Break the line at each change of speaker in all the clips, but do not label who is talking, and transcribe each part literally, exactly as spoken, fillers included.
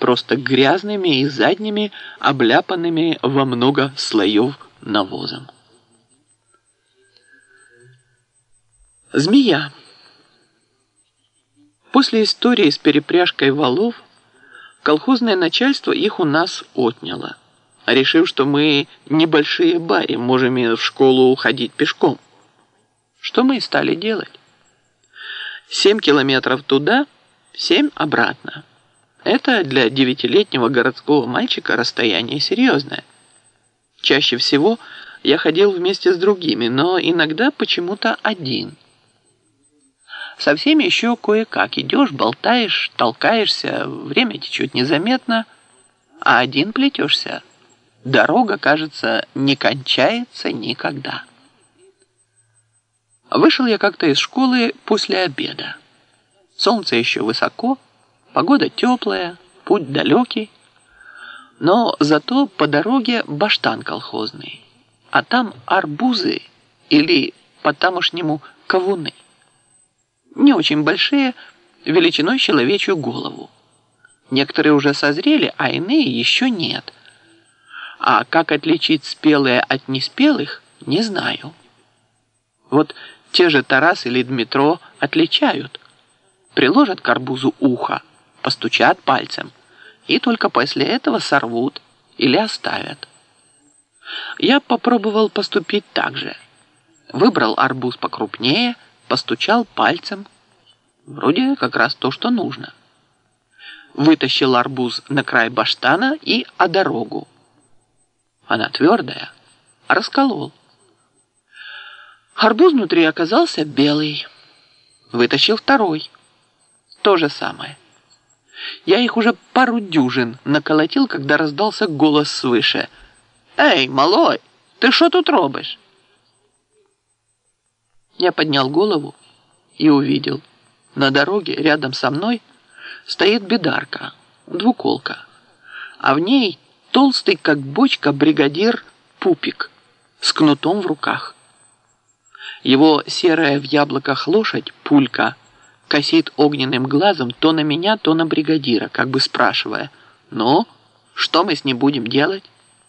просто грязными и задними, обляпанными во много слоев навозом. Змея. После истории с перепряжкой валов колхозное начальство их у нас отняло, решив, что мы небольшие бари, можем и в школу ходить пешком. Что мы и стали делать. Семь километров туда, семь обратно. Это для девятилетнего городского мальчика расстояние серьезное. Чаще всего я ходил вместе с другими, но иногда почему-то один. Со всеми еще кое-как идешь, болтаешь, толкаешься, время течет незаметно, а один плетешься. Дорога, кажется, не кончается никогда. Вышел я как-то из школы после обеда. Солнце еще высоко, погода теплая, путь далекий, но зато по дороге баштан колхозный, а там арбузы или по-тамошнему кавуны. Не очень большие, величиной человечью голову. Некоторые уже созрели, а иные еще нет. А как отличить спелые от неспелых, не знаю. Вот те же Тарас или Дмитро отличают. Приложат к арбузу ухо, постучат пальцем, и только после этого сорвут или оставят. Я попробовал поступить так же. Выбрал арбуз покрупнее, постучал пальцем. Вроде как раз то, что нужно. Вытащил арбуз на край баштана и о дорогу. Она твердая, расколол. Арбуз внутри оказался белый. Вытащил второй. То же самое. Я их уже пару дюжин наколотил, когда раздался голос свыше. «Эй, малой, ты что тут робишь?» Я поднял голову и увидел. На дороге рядом со мной стоит бедарка, двуколка, а в ней толстый, как бочка, бригадир Пупик с кнутом в руках. Его серая в яблоках лошадь, Пулька, косит огненным глазом то на меня, то на бригадира, как бы спрашивая: «Ну, что мы с ним будем делать?»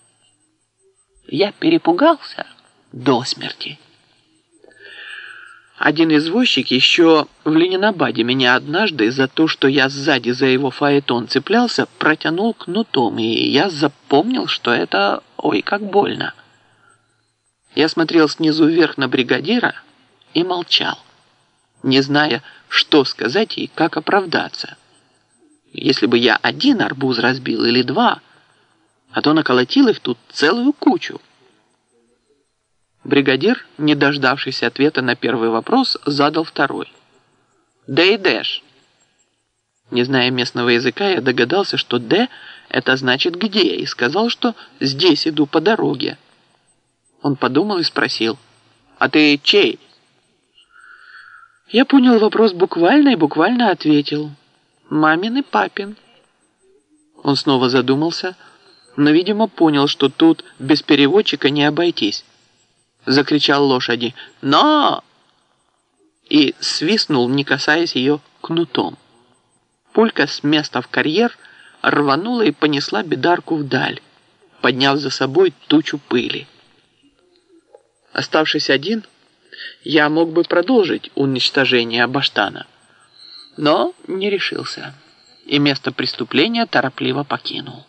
Я перепугался до смерти. Один извозчик еще в Ленинабаде меня однажды за то, что я сзади за его фаэтон цеплялся, протянул кнутом, и я запомнил, что это ой как больно. Я смотрел снизу вверх на бригадира и молчал, не зная, что сказать и как оправдаться. Если бы я один арбуз разбил или два, а то наколотил их тут целую кучу. Бригадир, не дождавшись ответа на первый вопрос, задал второй. «Де идешь?» Не зная местного языка, я догадался, что «де» — это значит «где», и сказал, что «здесь иду по дороге». Он подумал и спросил: «А ты чей?» Я понял вопрос буквально и буквально ответил: «Мамин и папин». Он снова задумался, но, видимо, понял, что тут без переводчика не обойтись. Закричал лошади «Но!» и свистнул, не касаясь ее, кнутом. Пулька с места в карьер рванула и понесла бедарку вдаль, подняв за собой тучу пыли. Оставшись один, я мог бы продолжить уничтожение баштана, но не решился и место преступления торопливо покинул.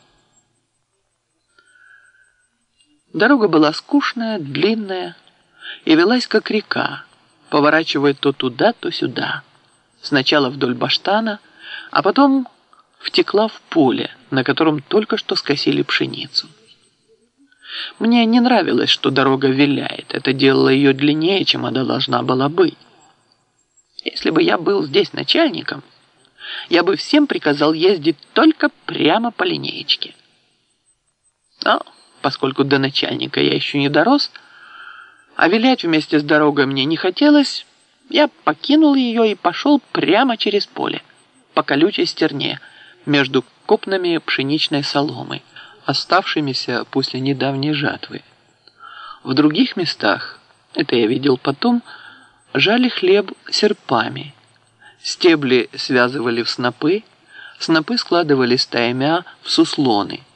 Дорога была скучная, длинная и велась как река, поворачивая то туда, то сюда. Сначала вдоль баштана, а потом втекла в поле, на котором только что скосили пшеницу. Мне не нравилось, что дорога виляет. Это делало ее длиннее, чем она должна была быть. Если бы я был здесь начальником, я бы всем приказал ездить только прямо по линеечке. Но поскольку до начальника я еще не дорос, а вилять вместе с дорогой мне не хотелось, я покинул ее и пошел прямо через поле, по колючей стерне, между копнами пшеничной соломы, оставшимися после недавней жатвы. В других местах, это я видел потом, жали хлеб серпами, стебли связывали в снопы, снопы складывались таймя в суслоны